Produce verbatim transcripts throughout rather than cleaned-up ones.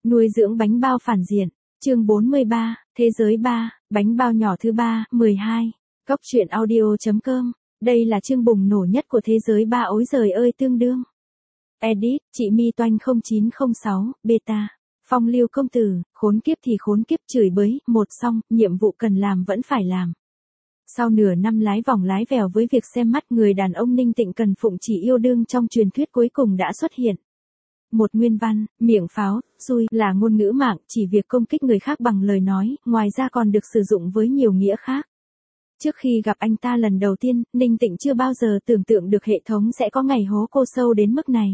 Nuôi dưỡng bánh bao phản diện. Chương bốn mươi ba, Thế giới ba, bánh bao nhỏ thứ ba, mười hai. Góc truyện audio.com. Đây là chương bùng nổ nhất của Thế giới ba ối giời ơi tương đương. Edit, chị Mi Toanh không chín không sáu, beta. Phong Lưu công tử, khốn kiếp thì khốn kiếp chửi bới, một xong, nhiệm vụ cần làm vẫn phải làm. Sau nửa năm lái vòng lái vèo với việc xem mắt, người đàn ông Ninh Tịnh cần phụng chỉ yêu đương trong truyền thuyết cuối cùng đã xuất hiện. Một nguyên văn, miệng pháo, xui là ngôn ngữ mạng, chỉ việc công kích người khác bằng lời nói, ngoài ra còn được sử dụng với nhiều nghĩa khác. Trước khi gặp anh ta lần đầu tiên, Ninh Tịnh chưa bao giờ tưởng tượng được hệ thống sẽ có ngày hố cô sâu đến mức này.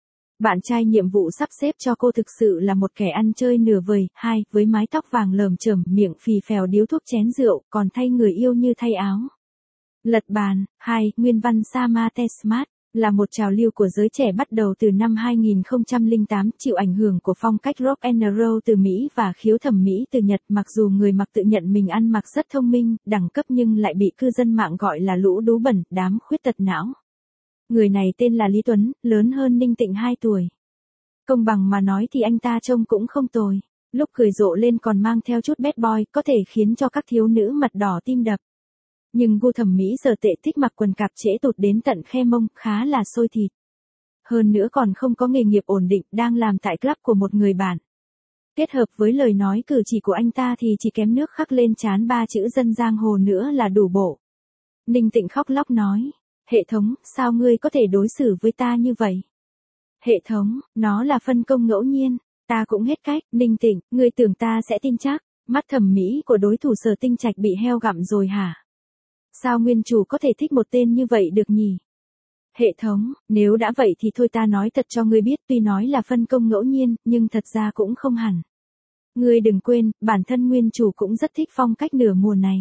Bạn trai nhiệm vụ sắp xếp cho cô thực sự là một kẻ ăn chơi nửa vời, hai, với mái tóc vàng lởm chởm, miệng phì phèo điếu thuốc chén rượu, còn thay người yêu như thay áo. Lật bàn, hai, nguyên văn Sama Tesmat, là một trào lưu của giới trẻ bắt đầu từ năm hai nghìn không trăm lẻ tám, chịu ảnh hưởng của phong cách rock and roll từ Mỹ và khiếu thẩm mỹ từ Nhật. Mặc dù người mặc tự nhận mình ăn mặc rất thông minh, đẳng cấp nhưng lại bị cư dân mạng gọi là lũ đú bẩn, đám khuyết tật não. Người này tên là Lý Tuấn, lớn hơn Ninh Tịnh hai tuổi. Công bằng mà nói thì anh ta trông cũng không tồi. Lúc cười rộ lên còn mang theo chút bad boy, có thể khiến cho các thiếu nữ mặt đỏ tim đập. Nhưng gu thẩm mỹ giờ tệ, thích mặc quần cạp trễ tụt đến tận khe mông, khá là xôi thịt. Hơn nữa còn không có nghề nghiệp ổn định, đang làm tại club của một người bạn. Kết hợp với lời nói cử chỉ của anh ta thì chỉ kém nước khắc lên trán ba chữ dân giang hồ nữa là đủ bộ. Ninh Tịnh khóc lóc nói. Hệ thống, sao ngươi có thể đối xử với ta như vậy? Hệ thống, nó là phân công ngẫu nhiên, ta cũng hết cách. Ninh Tịnh, ngươi tưởng ta sẽ tin chắc? Mắt thẩm mỹ của đối thủ Sở Tinh Trạch bị heo gặm rồi hả? Sao nguyên chủ có thể thích một tên như vậy được nhỉ? Hệ thống, nếu đã vậy thì thôi ta nói thật cho ngươi biết, tuy nói là phân công ngẫu nhiên, nhưng thật ra cũng không hẳn. Ngươi đừng quên, bản thân nguyên chủ cũng rất thích phong cách nửa mùa này.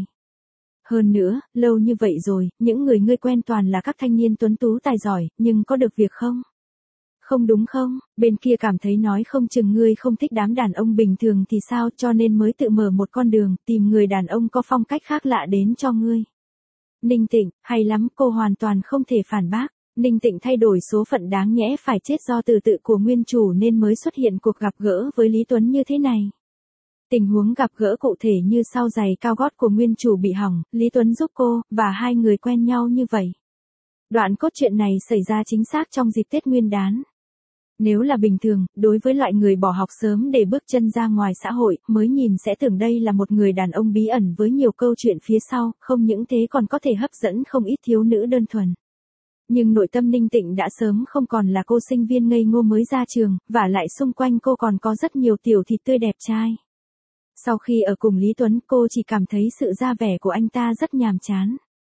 Hơn nữa, lâu như vậy rồi, những người ngươi quen toàn là các thanh niên tuấn tú tài giỏi, nhưng có được việc không? Không đúng không? Bên kia cảm thấy nói không chừng ngươi không thích đám đàn ông bình thường thì sao, cho nên mới tự mở một con đường, tìm người đàn ông có phong cách khác lạ đến cho ngươi. Ninh Tịnh, hay lắm, cô hoàn toàn không thể phản bác. Ninh Tịnh thay đổi số phận đáng nhẽ phải chết do tự tự của nguyên chủ nên mới xuất hiện cuộc gặp gỡ với Lý Tuấn như thế này. Tình huống gặp gỡ cụ thể như sau: giày cao gót của nguyên chủ bị hỏng, Lý Tuấn giúp cô, và hai người quen nhau như vậy. Đoạn cốt truyện này xảy ra chính xác trong dịp Tết Nguyên đán. Nếu là bình thường, đối với loại người bỏ học sớm để bước chân ra ngoài xã hội, mới nhìn sẽ tưởng đây là một người đàn ông bí ẩn với nhiều câu chuyện phía sau, không những thế còn có thể hấp dẫn không ít thiếu nữ đơn thuần. Nhưng nội tâm Ninh Tịnh đã sớm không còn là cô sinh viên ngây ngô mới ra trường, và lại xung quanh cô còn có rất nhiều tiểu thịt tươi đẹp trai. Sau khi ở cùng Lý Tuấn, cô chỉ cảm thấy sự ra vẻ của anh ta rất nhàm chán.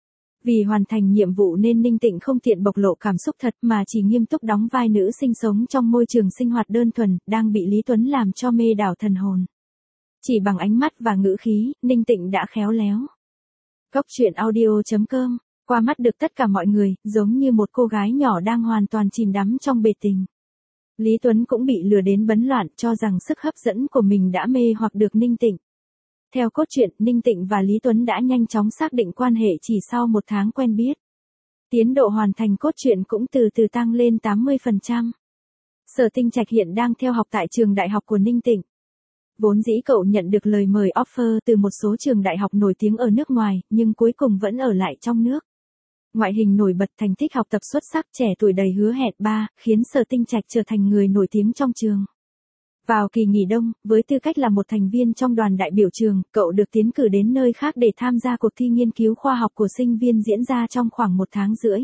Vì hoàn thành nhiệm vụ nên Ninh Tịnh không tiện bộc lộ cảm xúc thật mà chỉ nghiêm túc đóng vai nữ sinh sống trong môi trường sinh hoạt đơn thuần, đang bị Lý Tuấn làm cho mê đảo thần hồn. Chỉ bằng ánh mắt và ngữ khí, Ninh Tịnh đã khéo léo. Góc truyện audio.com, qua mắt được tất cả mọi người, giống như một cô gái nhỏ đang hoàn toàn chìm đắm trong bể tình. Lý Tuấn cũng bị lừa đến bấn loạn, cho rằng sức hấp dẫn của mình đã mê hoặc được Ninh Tịnh. Theo cốt truyện, Ninh Tịnh và Lý Tuấn đã nhanh chóng xác định quan hệ chỉ sau một tháng quen biết. Tiến độ hoàn thành cốt truyện cũng từ từ tăng lên tám mươi phần trăm. Sở Tinh Trạch hiện đang theo học tại trường đại học của Ninh Tịnh. Vốn dĩ cậu nhận được lời mời offer từ một số trường đại học nổi tiếng ở nước ngoài, nhưng cuối cùng vẫn ở lại trong nước. Ngoại hình nổi bật, thành tích học tập xuất sắc, trẻ tuổi đầy hứa hẹn, ba, khiến Sở Tinh Trạch trở thành người nổi tiếng trong trường. Vào kỳ nghỉ đông, với tư cách là một thành viên trong đoàn đại biểu trường, cậu được tiến cử đến nơi khác để tham gia cuộc thi nghiên cứu khoa học của sinh viên diễn ra trong khoảng một tháng rưỡi.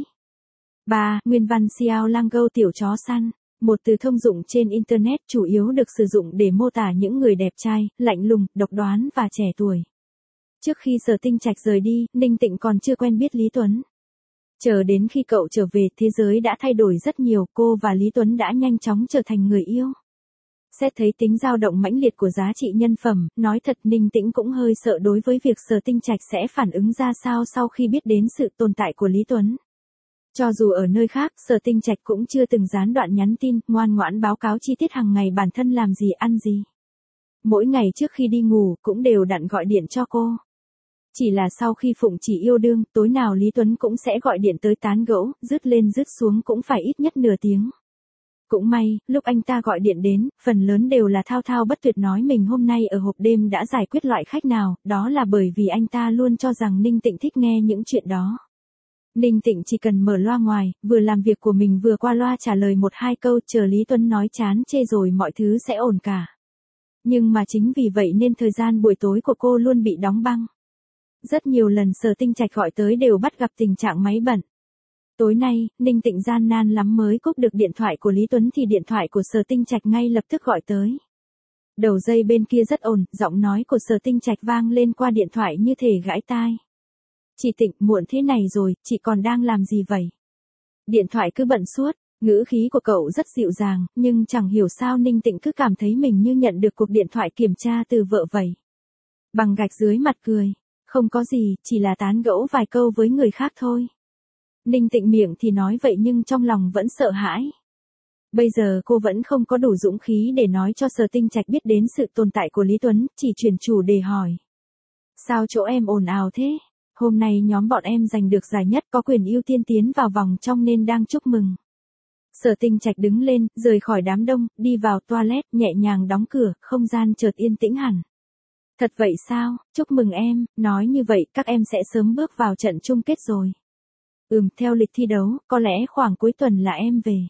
ba. Nguyên văn Xiao Lang Gâu tiểu chó săn, một từ thông dụng trên Internet chủ yếu được sử dụng để mô tả những người đẹp trai, lạnh lùng, độc đoán và trẻ tuổi. Trước khi Sở Tinh Trạch rời đi, Ninh Tịnh còn chưa quen biết Lý Tuấn. Chờ đến khi cậu trở về, thế giới đã thay đổi rất nhiều, cô và Lý Tuấn đã nhanh chóng trở thành người yêu. Xét thấy tính dao động mãnh liệt của giá trị nhân phẩm, nói thật Ninh Tĩnh cũng hơi sợ đối với việc Sở Tinh Trạch sẽ phản ứng ra sao sau khi biết đến sự tồn tại của Lý Tuấn. Cho dù ở nơi khác, Sở Tinh Trạch cũng chưa từng gián đoạn nhắn tin, ngoan ngoãn báo cáo chi tiết hàng ngày bản thân làm gì ăn gì. Mỗi ngày trước khi đi ngủ, cũng đều đặn gọi điện cho cô. Chỉ là sau khi phụng chỉ yêu đương, tối nào Lý Tuấn cũng sẽ gọi điện tới tán gẫu, dứt lên dứt xuống cũng phải ít nhất nửa tiếng. Cũng may, lúc anh ta gọi điện đến, phần lớn đều là thao thao bất tuyệt nói mình hôm nay ở hộp đêm đã giải quyết loại khách nào, đó là bởi vì anh ta luôn cho rằng Ninh Tịnh thích nghe những chuyện đó. Ninh Tịnh chỉ cần mở loa ngoài, vừa làm việc của mình vừa qua loa trả lời một hai câu, chờ Lý Tuấn nói chán chê rồi mọi thứ sẽ ổn cả. Nhưng mà chính vì vậy nên thời gian buổi tối của cô luôn bị đóng băng. Rất nhiều lần Sở Tinh Trạch gọi tới đều bắt gặp tình trạng máy bận. Tối nay, Ninh Tịnh gian nan lắm mới cúp được điện thoại của Lý Tuấn thì điện thoại của Sở Tinh Trạch ngay lập tức gọi tới. Đầu dây bên kia rất ồn, giọng nói của Sở Tinh Trạch vang lên qua điện thoại như thể gãi tai. Chị Tịnh, muộn thế này rồi, chị còn đang làm gì vậy? Điện thoại cứ bận suốt, ngữ khí của cậu rất dịu dàng, nhưng chẳng hiểu sao Ninh Tịnh cứ cảm thấy mình như nhận được cuộc điện thoại kiểm tra từ vợ vậy. Bằng gạch dưới mặt cười, không có gì, chỉ là tán gẫu vài câu với người khác thôi. Ninh Tịnh miệng thì nói vậy nhưng trong lòng vẫn sợ hãi. Bây giờ cô vẫn không có đủ dũng khí để nói cho Sở Tinh Trạch biết đến sự tồn tại của Lý Tuấn, chỉ chuyển chủ đề hỏi. Sao chỗ em ồn ào thế? Hôm nay nhóm bọn em giành được giải nhất, có quyền ưu tiên tiến vào vòng trong nên đang chúc mừng. Sở Tinh Trạch đứng lên, rời khỏi đám đông, đi vào toilet, nhẹ nhàng đóng cửa, không gian chợt yên tĩnh hẳn. Thật vậy sao, chúc mừng em, nói như vậy các em sẽ sớm bước vào trận chung kết rồi. Ừm, theo lịch thi đấu, có lẽ khoảng cuối tuần là em về.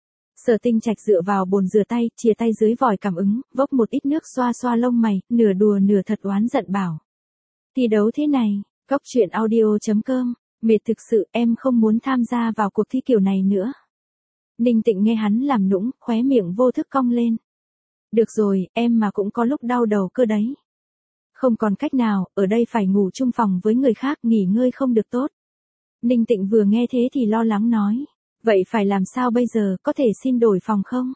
Sở Tinh Trạch dựa vào bồn rửa tay, chìa tay dưới vòi cảm ứng, vốc một ít nước xoa xoa lông mày, nửa đùa nửa thật oán giận bảo. Thi đấu thế này, Góc truyện audio chấm com, mệt thực sự, em không muốn tham gia vào cuộc thi kiểu này nữa. Ninh Tịnh nghe hắn làm nũng, khóe miệng vô thức cong lên. Được rồi, em mà cũng có lúc đau đầu cơ đấy. Không còn cách nào, ở đây phải ngủ chung phòng với người khác, nghỉ ngơi không được tốt. Ninh Tịnh vừa nghe thế thì lo lắng nói. Vậy phải làm sao bây giờ, có thể xin đổi phòng không?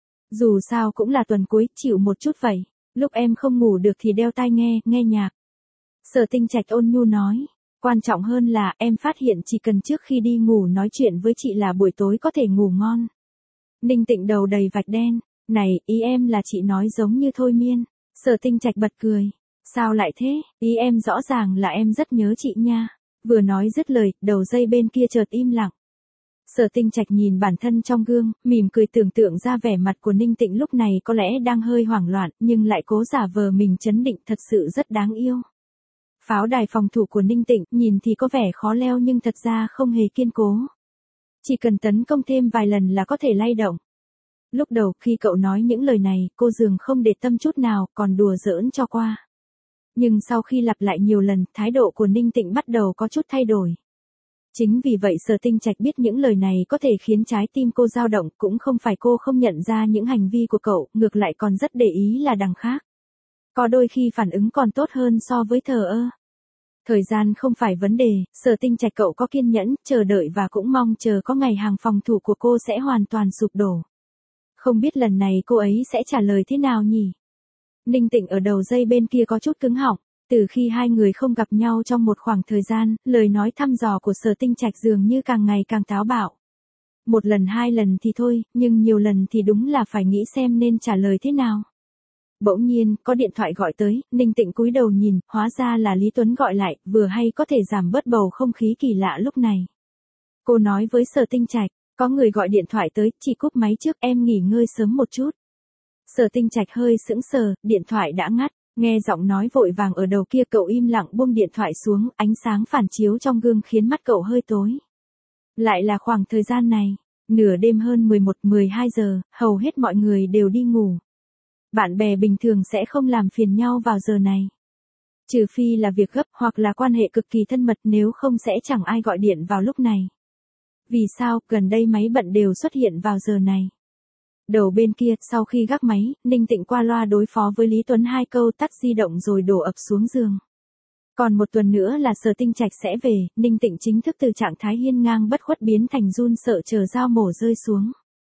Dù sao cũng là tuần cuối, chịu một chút vậy. Lúc em không ngủ được thì đeo tai nghe, nghe nhạc. Sở Tinh Trạch ôn nhu nói. Quan trọng hơn là em phát hiện chỉ cần trước khi đi ngủ nói chuyện với chị là buổi tối có thể ngủ ngon. Ninh Tịnh đầu đầy vạch đen. Này, ý em là chị nói giống như thôi miên. Sở Tinh Trạch bật cười. Sao lại thế, ý em rõ ràng là em rất nhớ chị nha. Vừa nói dứt lời, đầu dây bên kia chợt im lặng. Sở Tinh Trạch nhìn bản thân trong gương, mỉm cười tưởng tượng ra vẻ mặt của Ninh Tịnh lúc này có lẽ đang hơi hoảng loạn, nhưng lại cố giả vờ mình trấn định, thật sự rất đáng yêu. Pháo đài phòng thủ của Ninh Tịnh, nhìn thì có vẻ khó leo nhưng thật ra không hề kiên cố. Chỉ cần tấn công thêm vài lần là có thể lay động. Lúc đầu khi cậu nói những lời này, cô dường không để tâm chút nào, còn đùa giỡn cho qua. Nhưng sau khi lặp lại nhiều lần, thái độ của Ninh Tịnh bắt đầu có chút thay đổi. Chính vì vậy Sở Tinh Trạch biết những lời này có thể khiến trái tim cô dao động, cũng không phải cô không nhận ra những hành vi của cậu, ngược lại còn rất để ý là đằng khác. Có đôi khi phản ứng còn tốt hơn so với thờ ơ. Thời gian không phải vấn đề, Sở Tinh Trạch cậu có kiên nhẫn, chờ đợi và cũng mong chờ có ngày hàng phòng thủ của cô sẽ hoàn toàn sụp đổ. Không biết lần này cô ấy sẽ trả lời thế nào nhỉ? Ninh Tịnh ở đầu dây bên kia có chút cứng họng. Từ khi hai người không gặp nhau trong một khoảng thời gian, lời nói thăm dò của Sở Tinh Trạch dường như càng ngày càng táo bạo. Một lần hai lần thì thôi, nhưng nhiều lần thì đúng là phải nghĩ xem nên trả lời thế nào. Bỗng nhiên, có điện thoại gọi tới, Ninh Tịnh cúi đầu nhìn, hóa ra là Lý Tuấn gọi lại, vừa hay có thể giảm bớt bầu không khí kỳ lạ lúc này. Cô nói với Sở Tinh Trạch, có người gọi điện thoại tới, chị cúp máy trước, em nghỉ ngơi sớm một chút. Sở Tinh Trạch hơi sững sờ, điện thoại đã ngắt. Nghe giọng nói vội vàng ở đầu kia, cậu im lặng buông điện thoại xuống, ánh sáng phản chiếu trong gương khiến mắt cậu hơi tối. Lại là khoảng thời gian này, nửa đêm hơn mười một mười hai giờ, hầu hết mọi người đều đi ngủ. Bạn bè bình thường sẽ không làm phiền nhau vào giờ này. Trừ phi là việc gấp hoặc là quan hệ cực kỳ thân mật, nếu không sẽ chẳng ai gọi điện vào lúc này. Vì sao, gần đây máy bận đều xuất hiện vào giờ này. Đầu bên kia, sau khi gác máy, Ninh Tịnh qua loa đối phó với Lý Tuấn hai câu, tắt di động rồi đổ ập xuống giường. Còn một tuần nữa là Sở Tinh Trạch sẽ về, Ninh Tịnh chính thức từ trạng thái hiên ngang bất khuất biến thành run sợ chờ dao mổ rơi xuống.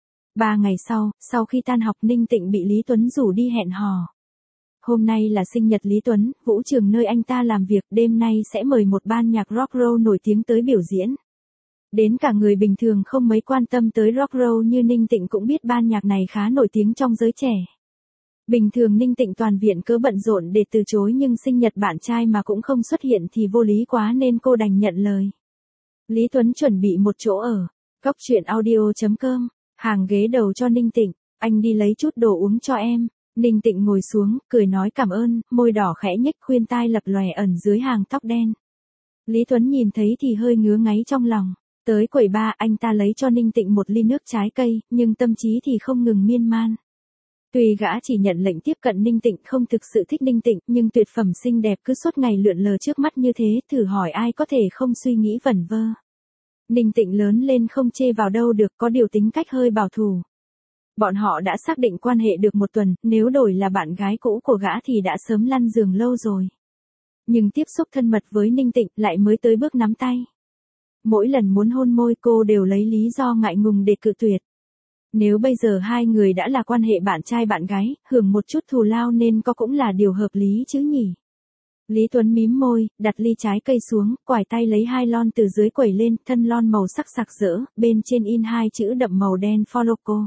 Ba ngày sau, sau khi tan học Ninh Tịnh bị Lý Tuấn rủ đi hẹn hò. Hôm nay là sinh nhật Lý Tuấn, vũ trường nơi anh ta làm việc, đêm nay sẽ mời một ban nhạc rock roll nổi tiếng tới biểu diễn. Đến cả người bình thường không mấy quan tâm tới rock roll như Ninh Tịnh cũng biết ban nhạc này khá nổi tiếng trong giới trẻ. Bình thường Ninh Tịnh toàn viện cớ bận rộn để từ chối, nhưng sinh nhật bạn trai mà cũng không xuất hiện thì vô lý quá nên cô đành nhận lời. Lý Tuấn chuẩn bị một chỗ ở. Góc truyện audio chấm com Hàng ghế đầu cho Ninh Tịnh, anh đi lấy chút đồ uống cho em. Ninh Tịnh ngồi xuống, cười nói cảm ơn, môi đỏ khẽ nhếch, khuyên tai lập lòe ẩn dưới hàng tóc đen. Lý Tuấn nhìn thấy thì hơi ngứa ngáy trong lòng. Tới quầy ba, anh ta lấy cho Ninh Tịnh một ly nước trái cây, nhưng tâm trí thì không ngừng miên man. Tuy gã chỉ nhận lệnh tiếp cận Ninh Tịnh, không thực sự thích Ninh Tịnh, nhưng tuyệt phẩm xinh đẹp cứ suốt ngày lượn lờ trước mắt như thế, thử hỏi ai có thể không suy nghĩ vẩn vơ. Ninh Tịnh lớn lên không chê vào đâu được, có điều tính cách hơi bảo thủ. Bọn họ đã xác định quan hệ được một tuần, nếu đổi là bạn gái cũ của gã thì đã sớm lăn giường lâu rồi. Nhưng tiếp xúc thân mật với Ninh Tịnh lại mới tới bước nắm tay. Mỗi lần muốn hôn môi cô đều lấy lý do ngại ngùng để cự tuyệt. Nếu bây giờ hai người đã là quan hệ bạn trai bạn gái, hưởng một chút thù lao nên có cũng là điều hợp lý chứ nhỉ. Lý Tuấn mím môi, đặt ly trái cây xuống, quải tay lấy hai lon từ dưới quẩy lên, thân lon màu sắc sặc sỡ, bên trên in hai chữ đậm màu đen For Loco.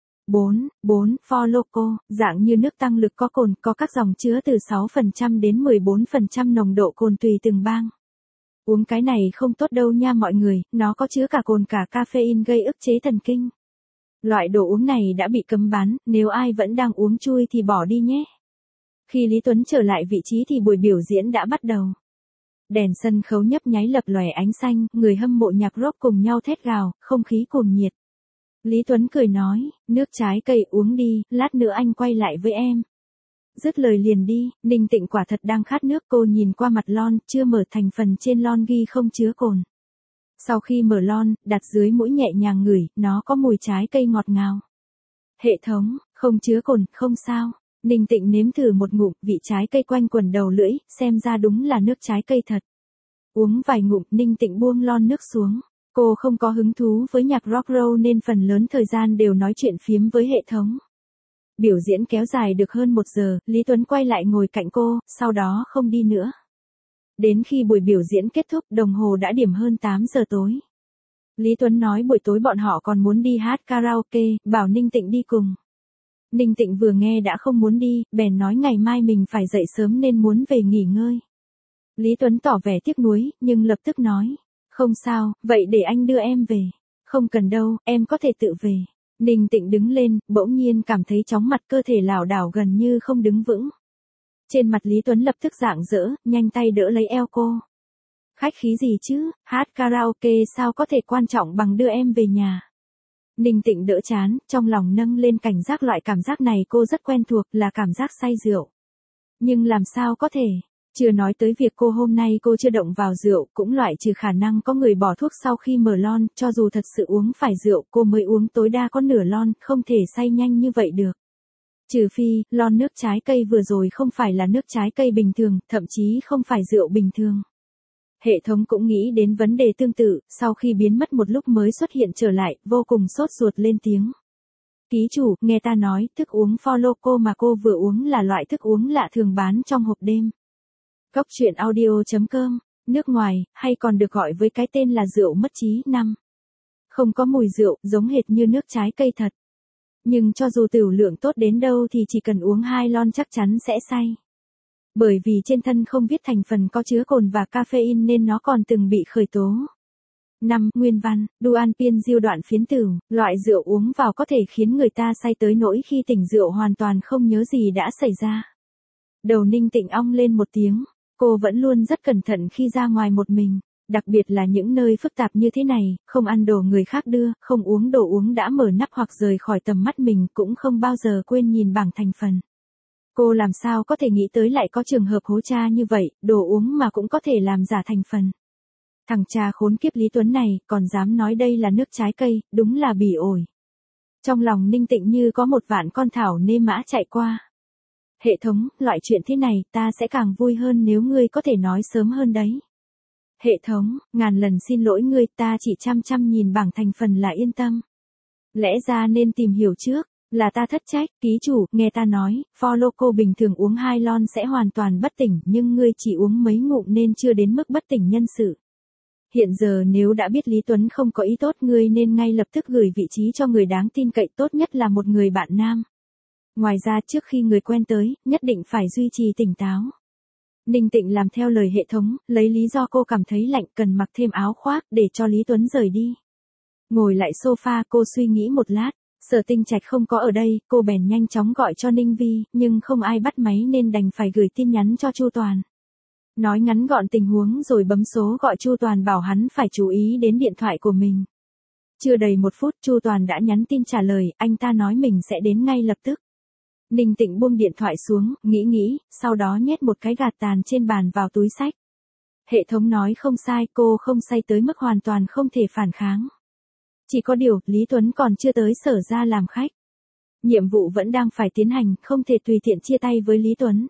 bốn, bốn, For Loco, dạng như nước tăng lực có cồn, có các dòng chứa từ sáu phần trăm đến mười bốn phần trăm nồng độ cồn tùy từng bang. Uống cái này không tốt đâu nha mọi người, nó có chứa cả cồn cả caffeine gây ức chế thần kinh. Loại đồ uống này đã bị cấm bán, nếu ai vẫn đang uống chui thì bỏ đi nhé. Khi Lý Tuấn trở lại vị trí thì buổi biểu diễn đã bắt đầu. Đèn sân khấu nhấp nháy lập lòe ánh xanh, người hâm mộ nhạc rock cùng nhau thét gào, không khí cuồng nhiệt. Lý Tuấn cười nói, nước trái cây uống đi, lát nữa anh quay lại với em. Dứt lời liền đi, Ninh Tịnh quả thật đang khát nước, cô nhìn qua mặt lon, chưa mở thành phần trên lon ghi không chứa cồn. Sau khi mở lon, đặt dưới mũi nhẹ nhàng ngửi, nó có mùi trái cây ngọt ngào. Hệ thống, không chứa cồn, không sao. Ninh Tịnh nếm thử một ngụm, vị trái cây quanh quần đầu lưỡi, xem ra đúng là nước trái cây thật. Uống vài ngụm, Ninh Tịnh buông lon nước xuống. Cô không có hứng thú với nhạc rock roll nên phần lớn thời gian đều nói chuyện phiếm với hệ thống. Biểu diễn kéo dài được hơn một giờ, Lý Tuấn quay lại ngồi cạnh cô, sau đó không đi nữa. Đến khi buổi biểu diễn kết thúc, đồng hồ đã điểm hơn tám giờ tối. Lý Tuấn nói buổi tối bọn họ còn muốn đi hát karaoke, bảo Ninh Tịnh đi cùng. Ninh Tịnh vừa nghe đã không muốn đi, bèn nói ngày mai mình phải dậy sớm nên muốn về nghỉ ngơi. Lý Tuấn tỏ vẻ tiếc nuối, nhưng lập tức nói, không sao, vậy để anh đưa em về. Không cần đâu, em có thể tự về. Ninh Tịnh đứng lên, bỗng nhiên cảm thấy chóng mặt, cơ thể lảo đảo gần như không đứng vững. Trên mặt Lý Tuấn lập tức rạng rỡ, nhanh tay đỡ lấy eo cô. Khách khí gì chứ, hát karaoke sao có thể quan trọng bằng đưa em về nhà. Ninh Tịnh đỡ chán, trong lòng nâng lên cảnh giác, loại cảm giác này cô rất quen thuộc, là cảm giác say rượu. Nhưng làm sao có thể, chưa nói tới việc cô hôm nay cô chưa động vào rượu, cũng loại trừ khả năng có người bỏ thuốc sau khi mở lon, cho dù thật sự uống phải rượu, cô mới uống tối đa có nửa lon, không thể say nhanh như vậy được. Trừ phi, lon nước trái cây vừa rồi không phải là nước trái cây bình thường, thậm chí không phải rượu bình thường. Hệ thống cũng nghĩ đến vấn đề tương tự, sau khi biến mất một lúc mới xuất hiện trở lại, vô cùng sốt ruột lên tiếng. Ký chủ, nghe ta nói, thức uống For Loco mà cô vừa uống là loại thức uống lạ thường bán trong hộp đêm. Cốc truyện audio chấm com, nước ngoài, hay còn được gọi với cái tên là rượu mất trí. Năm. Không có mùi rượu, giống hệt như nước trái cây thật. Nhưng cho dù tửu lượng tốt đến đâu thì chỉ cần uống hai lon chắc chắn sẽ say. Bởi vì trên thân không viết thành phần có chứa cồn và caffeine nên nó còn từng bị khởi tố. năm. Nguyên văn, Duanpin diêu đoạn phiến tử, loại rượu uống vào có thể khiến người ta say tới nỗi khi tỉnh rượu hoàn toàn không nhớ gì đã xảy ra. Đầu Ninh Tịnh ong lên một tiếng, cô vẫn luôn rất cẩn thận khi ra ngoài một mình, đặc biệt là những nơi phức tạp như thế này, không ăn đồ người khác đưa, không uống đồ uống đã mở nắp hoặc rời khỏi tầm mắt mình, cũng không bao giờ quên nhìn bảng thành phần. Cô làm sao có thể nghĩ tới lại có trường hợp hố cha như vậy, đồ uống mà cũng có thể làm giả thành phần. Thằng cha khốn kiếp Lý Tuấn này, còn dám nói đây là nước trái cây, đúng là bỉ ổi. Trong lòng Ninh Tịnh như có một vạn con thảo nê mã chạy qua. Hệ thống, loại chuyện thế này, ta sẽ càng vui hơn nếu ngươi có thể nói sớm hơn đấy. Hệ thống, ngàn lần xin lỗi ngươi, ta chỉ chăm chăm nhìn bảng thành phần là yên tâm. Lẽ ra nên tìm hiểu trước, là ta thất trách, ký chủ, nghe ta nói, For Loco bình thường uống hai lon sẽ hoàn toàn bất tỉnh, nhưng ngươi chỉ uống mấy ngụm nên chưa đến mức bất tỉnh nhân sự. Hiện giờ nếu đã biết Lý Tuấn không có ý tốt, ngươi nên ngay lập tức gửi vị trí cho người đáng tin cậy, tốt nhất là một người bạn nam. Ngoài ra trước khi người quen tới, nhất định phải duy trì tỉnh táo. Ninh Tịnh làm theo lời hệ thống, lấy lý do cô cảm thấy lạnh cần mặc thêm áo khoác để cho Lý Tuấn rời đi. Ngồi lại sofa cô suy nghĩ một lát, Sở Tinh Trạch không có ở đây, cô bèn nhanh chóng gọi cho Ninh Vi, nhưng không ai bắt máy nên đành phải gửi tin nhắn cho Chu Toàn. Nói ngắn gọn tình huống rồi bấm số gọi Chu Toàn bảo hắn phải chú ý đến điện thoại của mình. Chưa đầy một phút Chu Toàn đã nhắn tin trả lời, anh ta nói mình sẽ đến ngay lập tức. Ninh Tịnh buông điện thoại xuống, nghĩ nghĩ, sau đó nhét một cái gạt tàn trên bàn vào túi xách. Hệ thống nói không sai, cô không say tới mức hoàn toàn không thể phản kháng. Chỉ có điều, Lý Tuấn còn chưa tới Sở ra làm khách. Nhiệm vụ vẫn đang phải tiến hành, không thể tùy tiện chia tay với Lý Tuấn.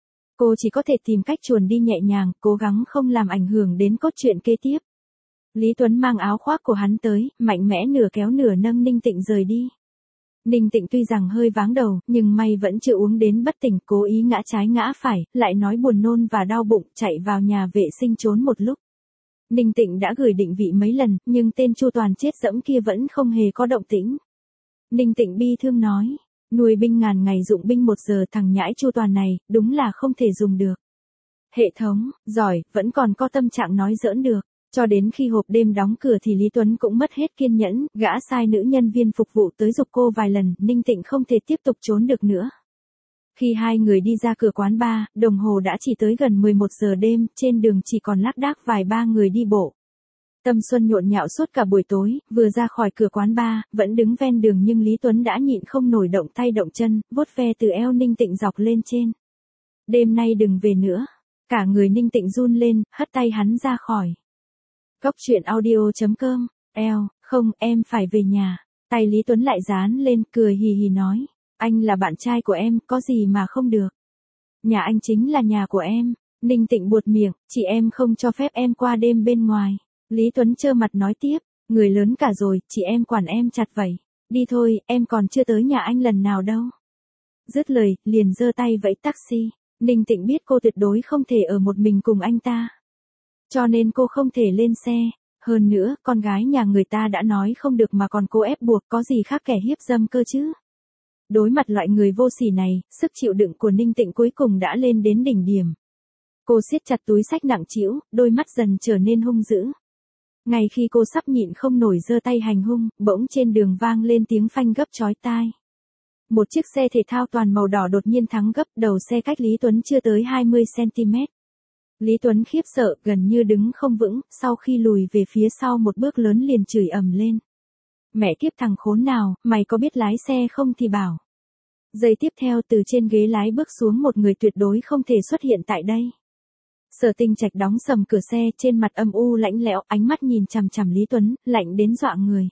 Cô chỉ có thể tìm cách chuồn đi nhẹ nhàng, cố gắng không làm ảnh hưởng đến cốt truyện kế tiếp. Lý Tuấn mang áo khoác của hắn tới, mạnh mẽ nửa kéo nửa nâng Ninh Tịnh rời đi. Ninh Tịnh tuy rằng hơi váng đầu, nhưng may vẫn chưa uống đến bất tỉnh, cố ý ngã trái ngã phải, lại nói buồn nôn và đau bụng, chạy vào nhà vệ sinh trốn một lúc. Ninh Tịnh đã gửi định vị mấy lần, nhưng tên Chu Toàn chết dẫm kia vẫn không hề có động tĩnh. Ninh Tịnh bi thương nói, nuôi binh ngàn ngày dụng binh một giờ, thằng nhãi Chu Toàn này, đúng là không thể dùng được. Hệ thống, giỏi, vẫn còn có tâm trạng nói giỡn được. Cho đến khi hộp đêm đóng cửa thì Lý Tuấn cũng mất hết kiên nhẫn, gã sai nữ nhân viên phục vụ tới giục cô vài lần, Ninh Tịnh không thể tiếp tục trốn được nữa. Khi hai người đi ra cửa quán bar, đồng hồ đã chỉ tới gần mười một giờ đêm, trên đường chỉ còn lác đác vài ba người đi bộ. Tâm Xuân nhộn nhạo suốt cả buổi tối, vừa ra khỏi cửa quán bar, vẫn đứng ven đường nhưng Lý Tuấn đã nhịn không nổi động tay động chân, vuốt ve từ eo Ninh Tịnh dọc lên trên. Đêm nay đừng về nữa. Cả người Ninh Tịnh run lên, hất tay hắn ra khỏi. Góc truyện audio chấm com, eo, không, em phải về nhà. Tay Lý Tuấn lại dán lên, cười hì hì nói. Anh là bạn trai của em, có gì mà không được. Nhà anh chính là nhà của em. Ninh Tịnh buột miệng, chị em không cho phép em qua đêm bên ngoài. Lý Tuấn trơ mặt nói tiếp, người lớn cả rồi, chị em quản em chặt vậy. Đi thôi, em còn chưa tới nhà anh lần nào đâu. Dứt lời, liền giơ tay vẫy taxi. Ninh Tịnh biết cô tuyệt đối không thể ở một mình cùng anh ta. Cho nên cô không thể lên xe. Hơn nữa, con gái nhà người ta đã nói không được mà còn cô ép buộc, có gì khác kẻ hiếp dâm cơ chứ. Đối mặt loại người vô sỉ này, sức chịu đựng của Ninh Tịnh cuối cùng đã lên đến đỉnh điểm. Cô siết chặt túi xách nặng trĩu, đôi mắt dần trở nên hung dữ. Ngay khi cô sắp nhịn không nổi giơ tay hành hung, bỗng trên đường vang lên tiếng phanh gấp chói tai. Một chiếc xe thể thao toàn màu đỏ đột nhiên thắng gấp, đầu xe cách Lý Tuấn chưa tới hai mươi xăng-ti-mét. Lý Tuấn khiếp sợ, gần như đứng không vững, sau khi lùi về phía sau một bước lớn liền chửi ầm lên. Mẹ kiếp thằng khốn nào, mày có biết lái xe không thì bảo. Giây tiếp theo từ trên ghế lái bước xuống một người tuyệt đối không thể xuất hiện tại đây. Sở Tinh Trạch đóng sầm cửa xe, trên mặt âm u lạnh lẽo, ánh mắt nhìn chằm chằm Lý Tuấn, lạnh đến dọa người.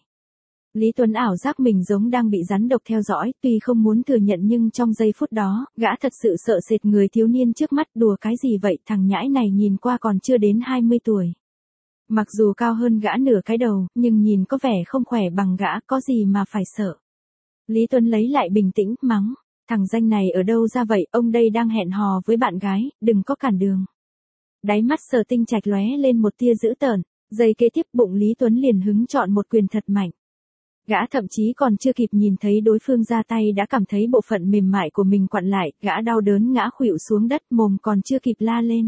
Lý Tuấn ảo giác mình giống đang bị rắn độc theo dõi, tuy không muốn thừa nhận nhưng trong giây phút đó, gã thật sự sợ sệt người thiếu niên trước mắt, đùa cái gì vậy, thằng nhãi này nhìn qua còn chưa đến hai mươi tuổi. Mặc dù cao hơn gã nửa cái đầu, nhưng nhìn có vẻ không khỏe bằng gã, có gì mà phải sợ. Lý Tuấn lấy lại bình tĩnh, mắng, thằng danh này ở đâu ra vậy, ông đây đang hẹn hò với bạn gái, đừng có cản đường. Đáy mắt Sở Tinh Trạch lóe lên một tia dữ tợn, giây kế tiếp bụng Lý Tuấn liền hứng chọn một quyền thật mạnh. Gã thậm chí còn chưa kịp nhìn thấy đối phương ra tay đã cảm thấy bộ phận mềm mại của mình quặn lại, gã đau đớn ngã khuỵu xuống đất, mồm còn chưa kịp la lên.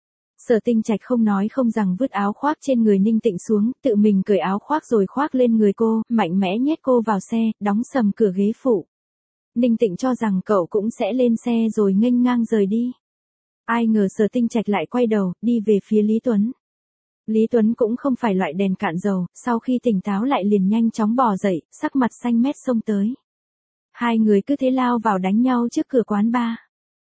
Sở Tinh Trạch không nói không rằng vứt áo khoác trên người Ninh Tịnh xuống, tự mình cởi áo khoác rồi khoác lên người cô, mạnh mẽ nhét cô vào xe, đóng sầm cửa ghế phụ. Ninh Tịnh cho rằng cậu cũng sẽ lên xe rồi nghênh ngang rời đi. Ai ngờ Sở Tinh Trạch lại quay đầu, đi về phía Lý Tuấn. Lý Tuấn cũng không phải loại đèn cạn dầu, sau khi tỉnh táo lại liền nhanh chóng bò dậy, sắc mặt xanh mét xông tới. Hai người cứ thế lao vào đánh nhau trước cửa quán bar.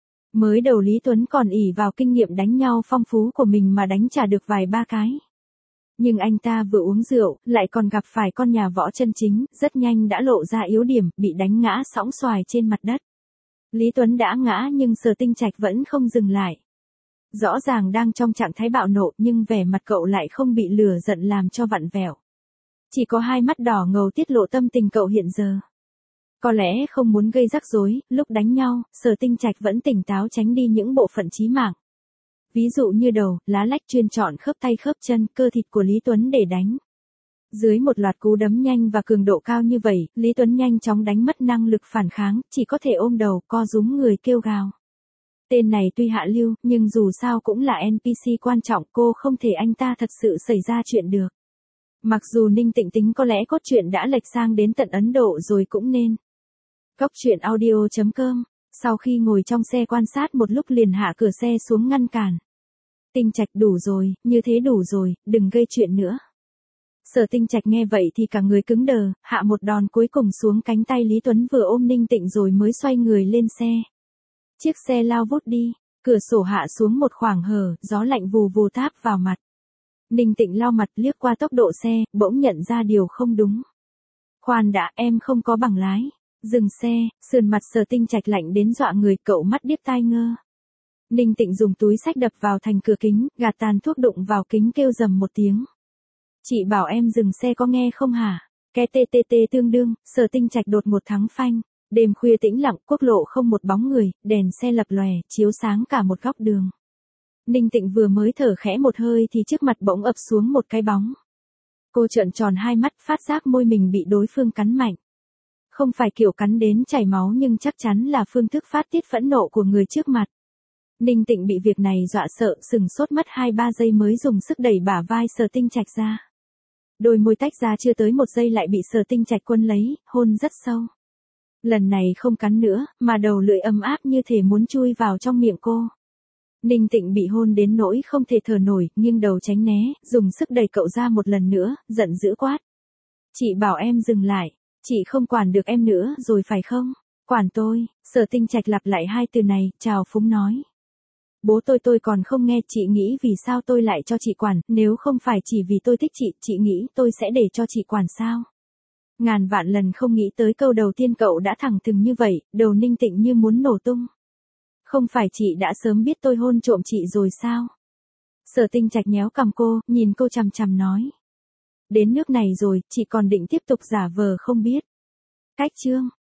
Mới đầu Lý Tuấn còn ỷ vào kinh nghiệm đánh nhau phong phú của mình mà đánh trả được vài ba cái. Nhưng anh ta vừa uống rượu, lại còn gặp phải con nhà võ chân chính, rất nhanh đã lộ ra yếu điểm, bị đánh ngã sõng xoài trên mặt đất. Lý Tuấn đã ngã nhưng Sở Tinh Trạch vẫn không dừng lại. Rõ ràng đang trong trạng thái bạo nộ nhưng vẻ mặt cậu lại không bị lửa giận làm cho vặn vẹo. Chỉ có hai mắt đỏ ngầu tiết lộ tâm tình cậu hiện giờ. Có lẽ không muốn gây rắc rối, lúc đánh nhau, Sở Tinh Trạch vẫn tỉnh táo tránh đi những bộ phận chí mạng. Ví dụ như đầu, lá lách chuyên chọn khớp tay khớp chân, cơ thịt của Lý Tuấn để đánh. Dưới một loạt cú đấm nhanh và cường độ cao như vậy, Lý Tuấn nhanh chóng đánh mất năng lực phản kháng, chỉ có thể ôm đầu, co rúm người kêu gào. Tên này tuy hạ lưu, nhưng dù sao cũng là en pê xê quan trọng, cô không thể anh ta thật sự xảy ra chuyện được. Mặc dù Ninh Tịnh tính có lẽ cốt truyện đã lệch sang đến tận Ấn Độ rồi cũng nên. Cốc truyện audio chấm com, sau khi ngồi trong xe quan sát một lúc liền hạ cửa xe xuống ngăn cản. Tinh Trạch đủ rồi, như thế đủ rồi, đừng gây chuyện nữa. Sở Tinh Trạch nghe vậy thì cả người cứng đờ, hạ một đòn cuối cùng xuống cánh tay Lý Tuấn vừa ôm Ninh Tịnh rồi mới xoay người lên xe. Chiếc xe lao vút đi, cửa sổ hạ xuống một khoảng hở, gió lạnh vù vù táp vào mặt. Ninh Tịnh lau mặt liếc qua tốc độ xe, bỗng nhận ra điều không đúng. Khoan đã, em không có bằng lái. Dừng xe, sườn mặt Sở Tinh Trạch lạnh đến dọa người, cậu mắt điếc tai ngơ. Ninh Tịnh dùng túi xách đập vào thành cửa kính, gạt tàn thuốc đụng vào kính kêu rầm một tiếng. Chị bảo em dừng xe có nghe không hả? Ke tê tê tê tương đương, Sở Tinh Trạch đột ngột thắng phanh. Đêm khuya tĩnh lặng, quốc lộ không một bóng người, đèn xe lập lòe, chiếu sáng cả một góc đường. Ninh Tịnh vừa mới thở khẽ một hơi thì trước mặt bỗng ập xuống một cái bóng. Cô trợn tròn hai mắt, phát giác môi mình bị đối phương cắn mạnh. Không phải kiểu cắn đến chảy máu nhưng chắc chắn là phương thức phát tiết phẫn nộ của người trước mặt. Ninh Tịnh bị việc này dọa sợ, sừng sốt mất hai ba giây mới dùng sức đẩy bả vai Sở Tinh Trạch ra. Đôi môi tách ra chưa tới một giây lại bị Sở Tinh Trạch quân lấy, hôn rất sâu. Lần này không cắn nữa, mà đầu lưỡi ấm áp như thể muốn chui vào trong miệng cô. Ninh Tịnh bị hôn đến nỗi không thể thở nổi, nghiêng đầu tránh né, dùng sức đẩy cậu ra một lần nữa, giận dữ quát. Chị bảo em dừng lại, chị không quản được em nữa rồi phải không? Quản tôi, Sở Tinh Trạch lặp lại hai từ này, trào phúng nói. Bố tôi tôi còn không nghe, chị nghĩ vì sao tôi lại cho chị quản, nếu không phải chỉ vì tôi thích chị, chị nghĩ tôi sẽ để cho chị quản sao? Ngàn vạn lần không nghĩ tới câu đầu tiên cậu đã thẳng thừng như vậy, đầu Ninh Tịnh như muốn nổ tung. Không phải chị đã sớm biết tôi hôn trộm chị rồi sao? Sở Tinh Trạch nhéo cằm cô, nhìn cô chằm chằm nói. Đến nước này rồi, chị còn định tiếp tục giả vờ không biết. Cách chương.